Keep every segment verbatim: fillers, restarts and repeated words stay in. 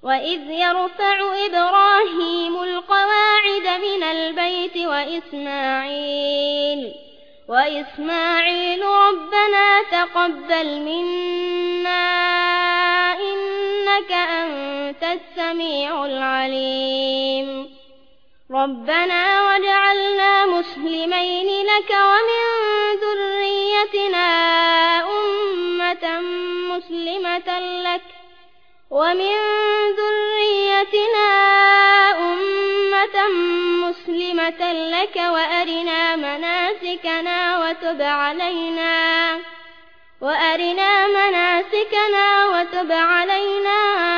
وإذ يرفع إبراهيم القواعد من البيت وإسماعيل وإسماعيل ربنا تقبل منا إنك أنت السميع العليم ربنا واجعلنا مسلمين لك ومن ذريتنا أمة مسلمة لك ومن ذريتنا أمة مسلمة لك وأرنا مناسكنا وتب علينا وأرنا مناسكنا وتب علينا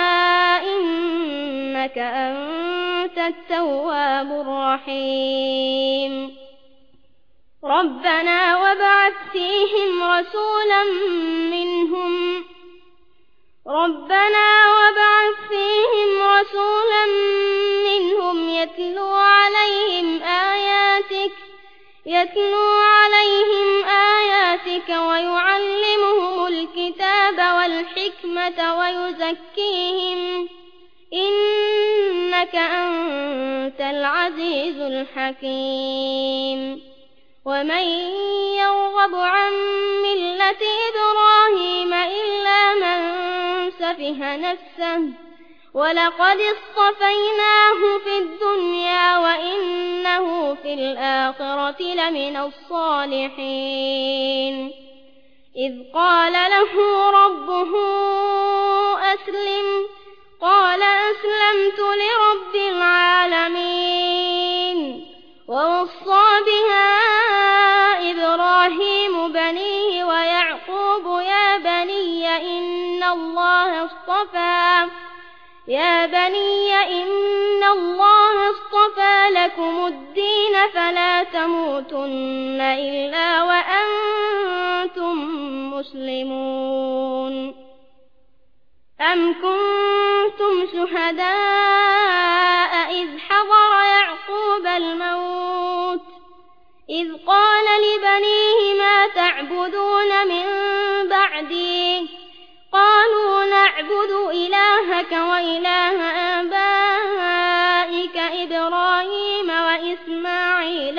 إنك أنت التواب الرحيم ربنا وابعث فيهم رسولا منهم ربنا وابعث فيهم رسولا منهم يتلو عليهم آياتك يتلو عليهم آياتك ويعلمهم الكتاب والحكمة ويزكيهم إنك أنت العزيز الحكيم ومن يرغب عن ملة إبراهيم إلا من سفه نفسه ولقد اصطفيناه في الدنيا وإنه في الآخرة لمن الصالحين إذ قال له ربه أسلم قال أسلمت لرب العالمين ووصى بها إبراهيم بنيه ويعقوب يا بني إن الله اصطفى يا بني إن الله اصطفى لكم الدين فلا تموتن إلا وأنتم مسلمون أم كنتم شهداء إذ حضر يعقوب الموت إذ قال لبنيه ما تعبدون من بعدي قالوا نعبد إلهك وإله آبائك إبراهيم وإسماعيل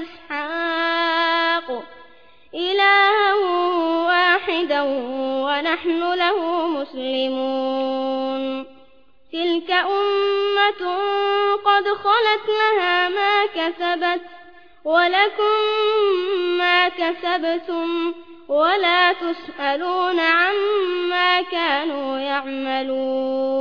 وإسحاق إلها واحدا ونحن له مسلمون تلك أمة قد خلت لها ما كسبت ولكم ما كسبتم ولا تسألون عما كانوا يعملون.